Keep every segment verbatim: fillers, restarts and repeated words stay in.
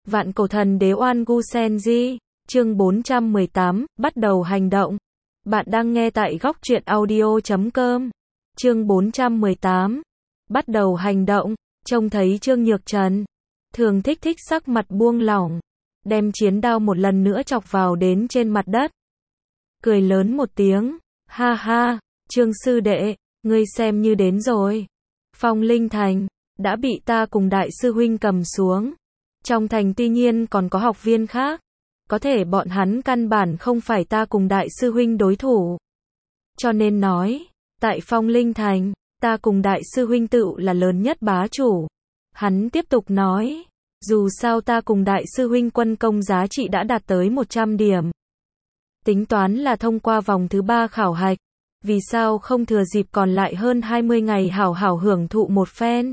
Vạn cổ thần đế Oan Gu Senji, chương bốn trăm mười tám, bắt đầu hành động. Bạn đang nghe tại góc truyện audio chấm com. Chương bốn trăm mười tám, bắt đầu hành động. Trông thấy Trương Nhược Trần, Thường Thích Thích sắc mặt buông lỏng, đem chiến đao một lần nữa chọc vào đến trên mặt đất. Cười lớn một tiếng, ha ha, Trương sư đệ, ngươi xem như đến rồi. Phong Linh Thành đã bị ta cùng đại sư huynh cầm xuống. Trong thành tuy nhiên còn có học viên khác, có thể bọn hắn căn bản không phải ta cùng đại sư huynh đối thủ. Cho nên nói, tại Phong Linh Thành, ta cùng đại sư huynh tựu là lớn nhất bá chủ. Hắn tiếp tục nói, dù sao ta cùng đại sư huynh quân công giá trị đã đạt tới một trăm điểm. Tính toán là thông qua vòng thứ ba khảo hạch, vì sao không thừa dịp còn lại hơn hai mươi ngày hảo hảo hưởng thụ một phen.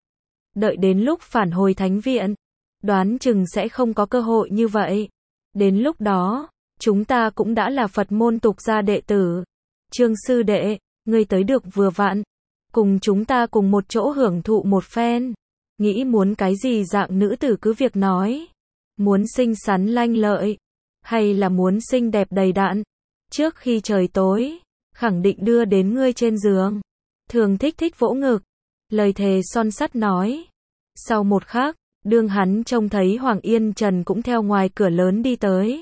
Đợi đến lúc phản hồi thánh viện, đoán chừng sẽ không có cơ hội như vậy. Đến lúc đó, chúng ta cũng đã là Phật môn tục gia đệ tử. Trương sư đệ, ngươi tới được vừa vặn, cùng chúng ta cùng một chỗ hưởng thụ một phen. Nghĩ muốn cái gì dạng nữ tử cứ việc nói. Muốn xinh xắn lanh lợi, hay là muốn xinh đẹp đầy đặn. Trước khi trời tối, khẳng định đưa đến ngươi trên giường. Thường Thích Thích vỗ ngực, lời thề son sắt nói. Sau một khắc, đương hắn trông thấy Hoàng Yên Trần cũng theo ngoài cửa lớn đi tới.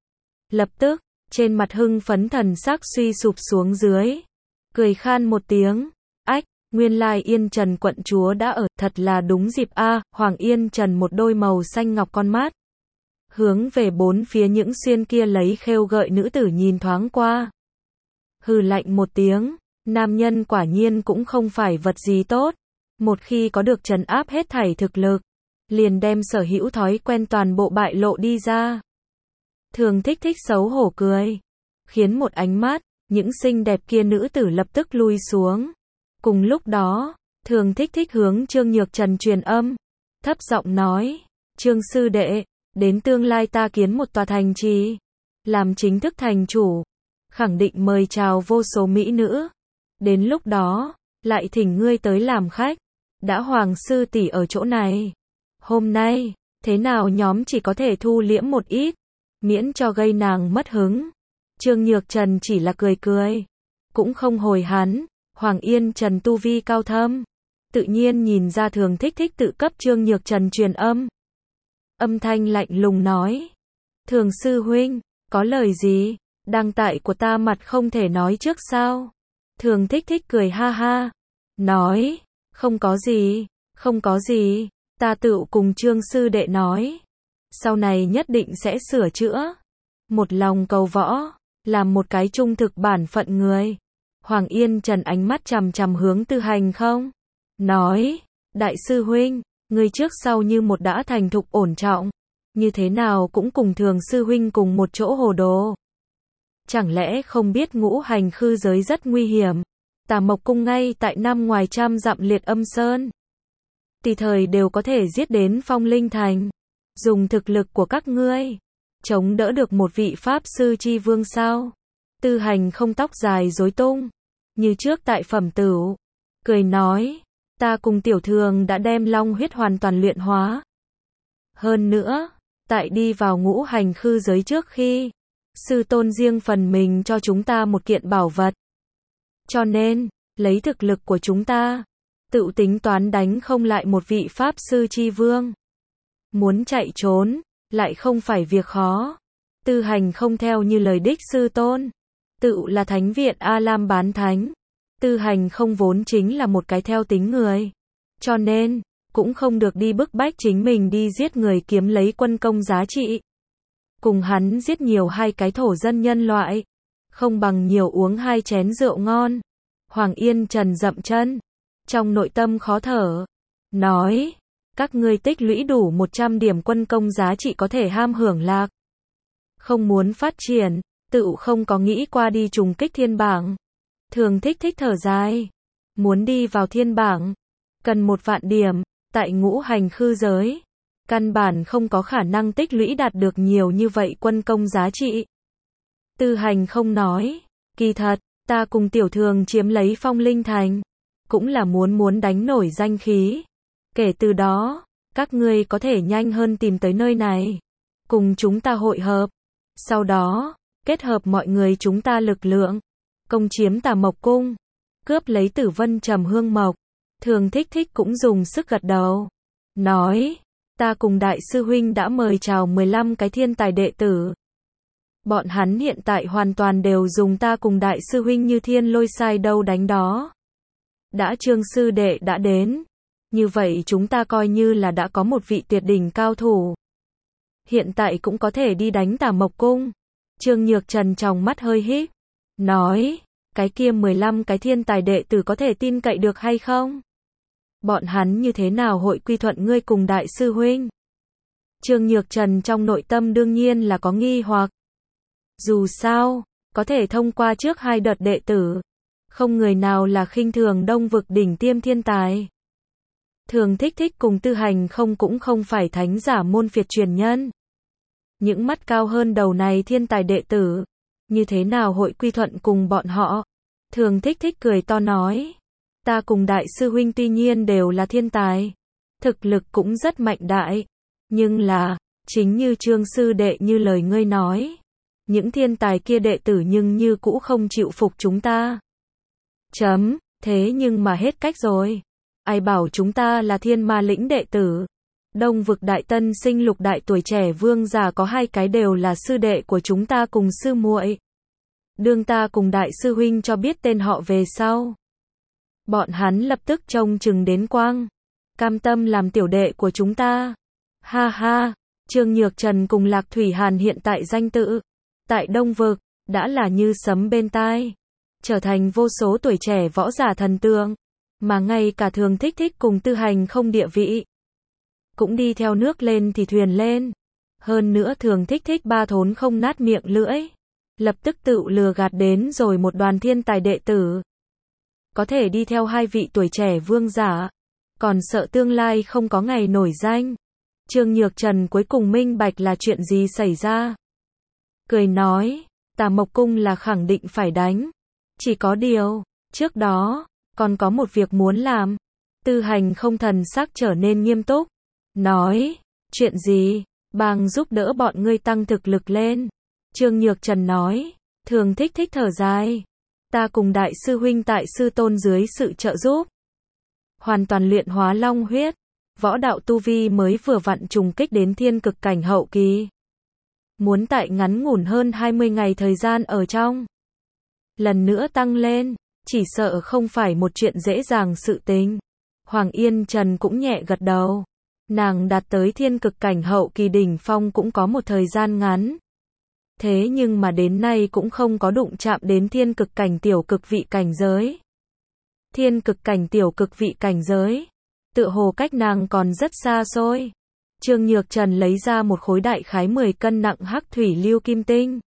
Lập tức, trên mặt hưng phấn thần sắc suy sụp xuống dưới. Cười khan một tiếng, ách, nguyên lai Yên Trần quận chúa đã ở, thật là đúng dịp a. Hoàng Yên Trần một đôi màu xanh ngọc con mắt, hướng về bốn phía những xuyên kia lấy khêu gợi nữ tử nhìn thoáng qua. Hừ lạnh một tiếng, nam nhân quả nhiên cũng không phải vật gì tốt. Một khi có được trấn áp hết thảy thực lực, liền đem sở hữu thói quen toàn bộ bại lộ đi ra. Thường Thích Thích xấu hổ cười, khiến một ánh mắt, những xinh đẹp kia nữ tử lập tức lui xuống. Cùng lúc đó, Thường Thích Thích hướng Trương Nhược Trần truyền âm, thấp giọng nói, Trương sư đệ, đến tương lai ta kiến một tòa thành trì, làm chính thức thành chủ, khẳng định mời chào vô số mỹ nữ. Đến lúc đó, lại thỉnh ngươi tới làm khách. Đã Hoàng sư tỷ ở chỗ này, hôm nay, thế nào nhóm chỉ có thể thu liễm một ít, miễn cho gây nàng mất hứng. Trương Nhược Trần chỉ là cười cười, cũng không hồi hắn. Hoàng Yên Trần tu vi cao thâm, tự nhiên nhìn ra Thường Thích Thích tự cấp Trương Nhược Trần truyền âm. Âm thanh lạnh lùng nói, Thường sư huynh, có lời gì, đăng tại của ta mặt không thể nói trước sao? Thường Thích Thích cười ha ha, nói, không có gì, không có gì, ta tự cùng Trương sư đệ nói, sau này nhất định sẽ sửa chữa. Một lòng cầu võ, làm một cái trung thực bản phận người. Hoàng Yên Trần ánh mắt chằm chằm hướng Tư Hành không, nói, đại sư huynh, người trước sau như một đã thành thục ổn trọng, như thế nào cũng cùng Thường sư huynh cùng một chỗ hồ đồ. Chẳng lẽ không biết ngũ hành khư giới rất nguy hiểm, Tà Mộc cung ngay tại năm ngoài trăm dặm Liệt Âm Sơn, tùy thời đều có thể giết đến Phong Linh Thành. Dùng thực lực của các ngươi, chống đỡ được một vị pháp sư chi vương sao? Tư Hành không tóc dài rối tung, như trước tại phẩm tửu, cười nói, ta cùng tiểu thường đã đem long huyết hoàn toàn luyện hóa. Hơn nữa, tại đi vào ngũ hành khư giới trước khi, sư tôn riêng phần mình cho chúng ta một kiện bảo vật. Cho nên, lấy thực lực của chúng ta, tự tính toán đánh không lại một vị pháp sư chi vương. Muốn chạy trốn, lại không phải việc khó. Tư Hành không theo như lời đích sư tôn, tự là thánh viện A Lam bán thánh. Tư Hành không vốn chính là một cái theo tính người, cho nên, cũng không được đi bức bách chính mình đi giết người kiếm lấy quân công giá trị. Cùng hắn giết nhiều hai cái thổ dân nhân loại, không bằng nhiều uống hai chén rượu ngon. Hoàng Yên Trần dậm chân, trong nội tâm khó thở, nói, các ngươi tích lũy đủ một trăm điểm quân công giá trị có thể ham hưởng lạc. Không muốn phát triển, tự không có nghĩ qua đi trùng kích thiên bảng. Thường Thích Thích thở dài, muốn đi vào thiên bảng, cần một vạn điểm, tại ngũ hành khư giới, căn bản không có khả năng tích lũy đạt được nhiều như vậy quân công giá trị. Tư Hành không nói, kỳ thật, ta cùng tiểu thường chiếm lấy Phong Linh Thành, cũng là muốn muốn đánh nổi danh khí. Kể từ đó, các ngươi có thể nhanh hơn tìm tới nơi này, cùng chúng ta hội hợp. Sau đó, kết hợp mọi người chúng ta lực lượng, công chiếm Tà Mộc Cung, cướp lấy Tử Vân Trầm Hương Mộc. Thường Thích Thích cũng dùng sức gật đầu, nói, ta cùng đại sư huynh đã mời chào mười lăm cái thiên tài đệ tử. Bọn hắn hiện tại hoàn toàn đều dùng ta cùng đại sư huynh như thiên lôi sai đâu đánh đó. Đã Trương sư đệ đã đến, như vậy chúng ta coi như là đã có một vị tuyệt đỉnh cao thủ. Hiện tại cũng có thể đi đánh Tà Mộc Cung. Trương Nhược Trần trong mắt hơi híp, nói, cái kia mười lăm cái thiên tài đệ tử có thể tin cậy được hay không? Bọn hắn như thế nào hội quy thuận ngươi cùng đại sư huynh? Trương Nhược Trần trong nội tâm đương nhiên là có nghi hoặc. Dù sao, có thể thông qua trước hai đợt đệ tử, không người nào là khinh thường Đông vực đỉnh tiêm thiên tài. Thường Thích Thích cùng Tư Hành không cũng không phải thánh giả môn phiệt truyền nhân. Những mắt cao hơn đầu này thiên tài đệ tử, như thế nào hội quy thuận cùng bọn họ? Thường Thích Thích cười to nói, ta cùng đại sư huynh tuy nhiên đều là thiên tài, thực lực cũng rất mạnh đại, nhưng là, chính như Trương sư đệ như lời ngươi nói, những thiên tài kia đệ tử nhưng như cũ không chịu phục chúng ta. Chấm, thế nhưng mà hết cách rồi. Ai bảo chúng ta là thiên ma lĩnh đệ tử? Đông vực đại tân sinh lục đại tuổi trẻ vương giả có hai cái đều là sư đệ của chúng ta cùng sư muội. Đương ta cùng đại sư huynh cho biết tên họ về sau, bọn hắn lập tức trông chừng đến quang, cam tâm làm tiểu đệ của chúng ta. Ha ha, Trương Nhược Trần cùng Lạc Thủy Hàn hiện tại danh tự, tại Đông vực, đã là như sấm bên tai, trở thành vô số tuổi trẻ võ giả thần tượng, mà ngay cả Thường Thích Thích cùng Tư Hành không địa vị, cũng đi theo nước lên thì thuyền lên. Hơn nữa Thường Thích Thích ba thốn không nát miệng lưỡi, lập tức tự lừa gạt đến rồi một đoàn thiên tài đệ tử. Có thể đi theo hai vị tuổi trẻ vương giả, còn sợ tương lai không có ngày nổi danh. Trương Nhược Trần cuối cùng minh bạch là chuyện gì xảy ra. Cười nói, Tà Mộc Cung là khẳng định phải đánh. Chỉ có điều, trước đó, còn có một việc muốn làm. Tư Hành không thần sắc trở nên nghiêm túc. Nói, chuyện gì? Bang giúp đỡ bọn ngươi tăng thực lực lên. Trương Nhược Trần nói, Thường Thích Thích thở dài. Ta cùng đại sư huynh tại sư tôn dưới sự trợ giúp, hoàn toàn luyện hóa long huyết. Võ đạo tu vi mới vừa vặn trùng kích đến thiên cực cảnh hậu kỳ. Muốn tại ngắn ngủn hơn hai mươi ngày thời gian ở trong, lần nữa tăng lên, chỉ sợ không phải một chuyện dễ dàng sự tình. Hoàng Yên Trần cũng nhẹ gật đầu. Nàng đạt tới thiên cực cảnh hậu kỳ đỉnh phong cũng có một thời gian ngắn. Thế nhưng mà đến nay cũng không có đụng chạm đến thiên cực cảnh tiểu cực vị cảnh giới. Thiên cực cảnh tiểu cực vị cảnh giới, tựa hồ cách nàng còn rất xa xôi. Trương Nhược Trần lấy ra một khối đại khái mười cân nặng hắc thủy lưu kim tinh.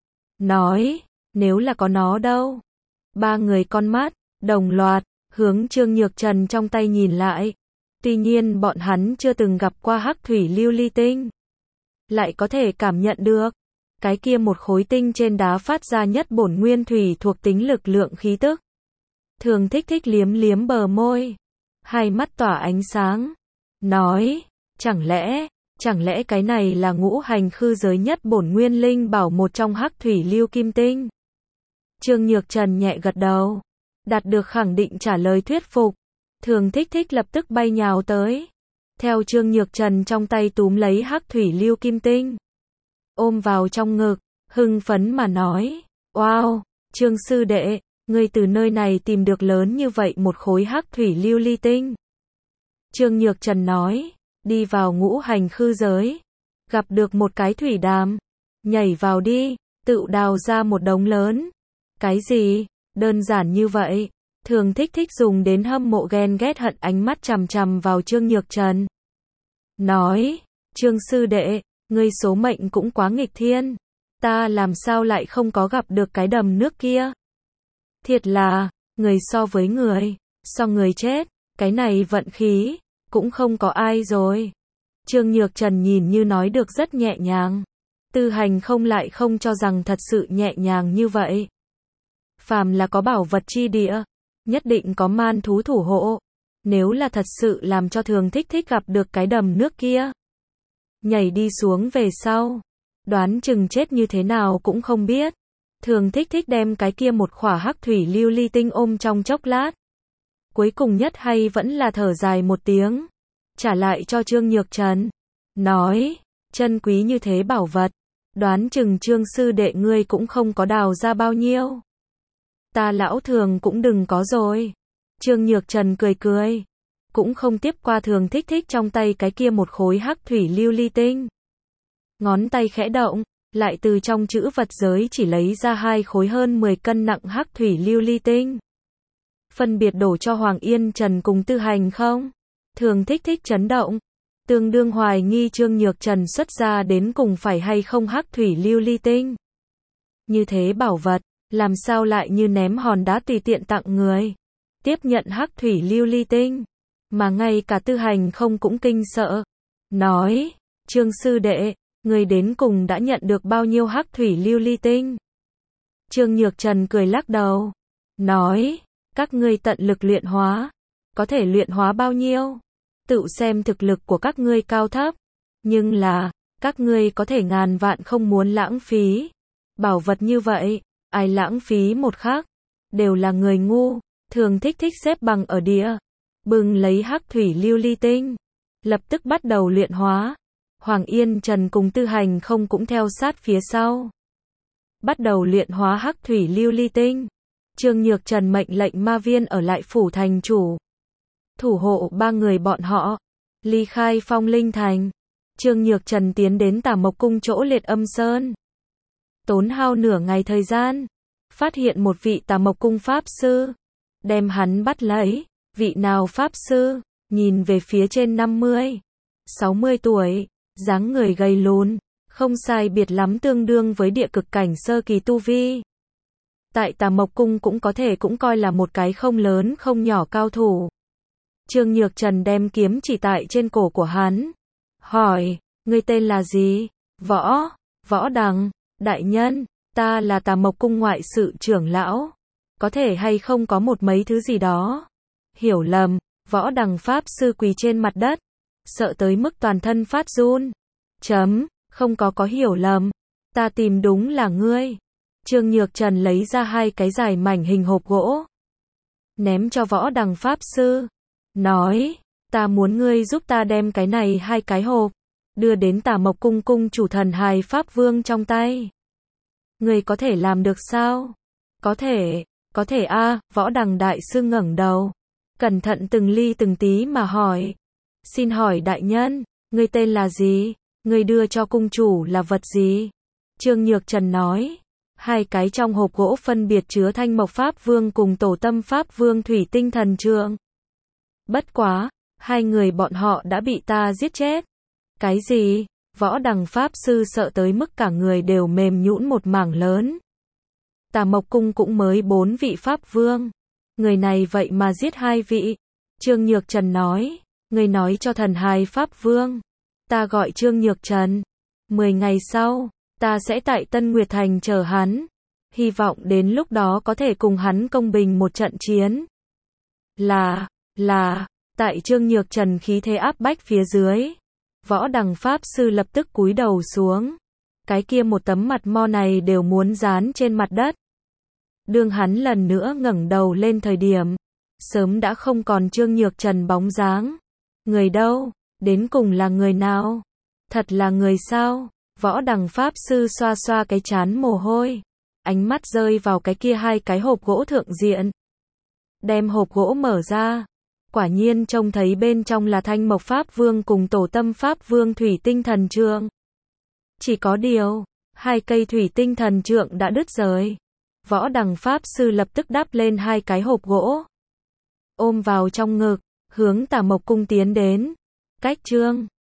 Nói, nếu là có nó đâu. Ba người con mắt, đồng loạt, hướng Trương Nhược Trần trong tay nhìn lại. Tuy nhiên bọn hắn chưa từng gặp qua hắc thủy lưu ly tinh, lại có thể cảm nhận được cái kia một khối tinh trên đá phát ra nhất bổn nguyên thủy thuộc tính lực lượng khí tức. Thường Thích Thích liếm liếm bờ môi, hai mắt tỏa ánh sáng, nói, chẳng lẽ, chẳng lẽ cái này là ngũ hành khư giới nhất bổn nguyên linh bảo một trong hắc thủy lưu kim tinh? Trương Nhược Trần nhẹ gật đầu, đạt được khẳng định trả lời thuyết phục. Thường Thích Thích lập tức bay nhào tới, theo Trương Nhược Trần trong tay túm lấy hắc thủy lưu kim tinh, ôm vào trong ngực, hưng phấn mà nói, wow, Trương sư đệ, ngươi từ nơi này tìm được lớn như vậy một khối hắc thủy lưu ly tinh. Trương Nhược Trần nói, đi vào ngũ hành khư giới, gặp được một cái thủy đàm, nhảy vào đi, tự đào ra một đống lớn. Cái gì? Đơn giản như vậy. Thường Thích Thích dùng đến hâm mộ ghen ghét hận ánh mắt chằm chằm vào Trương Nhược Trần. Nói, Trương sư đệ, ngươi số mệnh cũng quá nghịch thiên. Ta làm sao lại không có gặp được cái đầm nước kia? Thiệt là, người so với người, so người chết, cái này vận khí, cũng không có ai rồi. Trương Nhược Trần nhìn như nói được rất nhẹ nhàng. Tư Hành không lại không cho rằng thật sự nhẹ nhàng như vậy. Phàm là có bảo vật chi địa, nhất định có man thú thủ hộ. Nếu là thật sự làm cho Thường Thích Thích gặp được cái đầm nước kia, nhảy đi xuống về sau, đoán chừng chết như thế nào cũng không biết. Thường Thích Thích đem cái kia một khỏa hắc thủy lưu ly tinh ôm trong chốc lát. Cuối cùng nhất hay vẫn là thở dài một tiếng, trả lại cho Trương Nhược Trần. Nói, chân quý như thế bảo vật, đoán chừng Trương sư đệ ngươi cũng không có đào ra bao nhiêu. Ta lão Thường cũng đừng có rồi. Trương Nhược Trần cười cười, cũng không tiếp qua Thường Thích Thích trong tay cái kia một khối hắc thủy lưu ly tinh. Ngón tay khẽ động, lại từ trong chữ vật giới chỉ lấy ra hai khối hơn mười cân nặng hắc thủy lưu ly tinh. Phân biệt đổ cho Hoàng Yên Trần cùng Tư Hành không? Thường Thích Thích chấn động, tương đương hoài nghi Trương Nhược Trần xuất ra đến cùng phải hay không hắc thủy lưu ly tinh. Như thế bảo vật, làm sao lại như ném hòn đá tùy tiện tặng người. Tiếp nhận hắc thủy lưu ly tinh, mà ngay cả Tư Hành không cũng kinh sợ. Nói, Trương sư đệ, người đến cùng đã nhận được bao nhiêu hắc thủy lưu ly tinh? Trương Nhược Trần cười lắc đầu, nói, các ngươi tận lực luyện hóa, có thể luyện hóa bao nhiêu? Tự xem thực lực của các ngươi cao thấp, nhưng là, các ngươi có thể ngàn vạn không muốn lãng phí. Bảo vật như vậy, ai lãng phí một khắc, đều là người ngu. Thường Thích Thích xếp bằng ở địa, bừng lấy hắc thủy lưu ly tinh, lập tức bắt đầu luyện hóa. Hoàng Yên Trần cùng Tư Hành không cũng theo sát phía sau, bắt đầu luyện hóa hắc thủy lưu ly tinh. Trương Nhược Trần mệnh lệnh ma viên ở lại phủ thành chủ, thủ hộ ba người bọn họ, ly khai Phong Linh Thành. Trương Nhược Trần tiến đến Tà Mộc Cung chỗ Liệt Âm Sơn, tốn hao nửa ngày thời gian, phát hiện một vị Tà Mộc Cung pháp sư, đem hắn bắt lấy. Vị nào pháp sư? Nhìn về phía trên năm mươi, sáu mươi tuổi, dáng người gầy lùn, không sai biệt lắm tương đương với địa cực cảnh sơ kỳ tu vi. Tại Tà Mộc Cung cũng có thể cũng coi là một cái không lớn không nhỏ cao thủ. Trương Nhược Trần đem kiếm chỉ tại trên cổ của hắn, hỏi, ngươi tên là gì? Võ, Võ Đằng, đại nhân, ta là Tà Mộc Cung ngoại sự trưởng lão, có thể hay không có một mấy thứ gì đó? Hiểu lầm. Võ Đằng pháp sư quỳ trên mặt đất, sợ tới mức toàn thân phát run. Chấm, không có có hiểu lầm, ta tìm đúng là ngươi. Trương Nhược Trần lấy ra hai cái dài mảnh hình hộp gỗ, ném cho Võ Đằng pháp sư, nói, ta muốn ngươi giúp ta đem cái này hai cái hộp, đưa đến Tà Mộc Cung cung chủ Thần Hài Pháp Vương trong tay. Ngươi có thể làm được sao? Có thể, có thể a. Võ Đằng đại sư ngẩng đầu, cẩn thận từng ly từng tí mà hỏi, xin hỏi đại nhân, ngươi tên là gì? Ngươi đưa cho cung chủ là vật gì? Trương Nhược Trần nói, hai cái trong hộp gỗ phân biệt chứa Thanh Mộc Pháp Vương cùng Tổ Tâm Pháp Vương Thủy Tinh Thần Trượng. Bất quá, hai người bọn họ đã bị ta giết chết. Cái gì? Võ Đằng pháp sư sợ tới mức cả người đều mềm nhũn một mảng lớn. Tà Mộc Cung cũng mới bốn vị Pháp Vương, người này vậy mà giết hai vị. Trương Nhược Trần nói, người nói cho Thần Hài Pháp Vương, ta gọi Trương Nhược Trần. Mười ngày sau, ta sẽ tại Tân Nguyệt Thành chờ hắn, hy vọng đến lúc đó có thể cùng hắn công bình một trận chiến. Là, là, tại Trương Nhược Trần khí thế áp bách phía dưới, Võ Đằng pháp sư lập tức cúi đầu xuống. Cái kia một tấm mặt mo này đều muốn dán trên mặt đất. Đương hắn lần nữa ngẩng đầu lên thời điểm, sớm đã không còn Trương Nhược Trần bóng dáng. Người đâu? Đến cùng là người nào? Thật là người sao? Võ Đằng pháp sư xoa xoa cái trán mồ hôi, ánh mắt rơi vào cái kia hai cái hộp gỗ thượng diện. Đem hộp gỗ mở ra, quả nhiên trông thấy bên trong là Thanh Mộc Pháp Vương cùng Tổ Tâm Pháp Vương Thủy Tinh Thần Trượng. Chỉ có điều, hai cây Thủy Tinh Thần Trượng đã đứt rời. Võ Đằng pháp sư lập tức đắp lên hai cái hộp gỗ, ôm vào trong ngực, hướng Tà Mộc Cung tiến đến. Cách Trương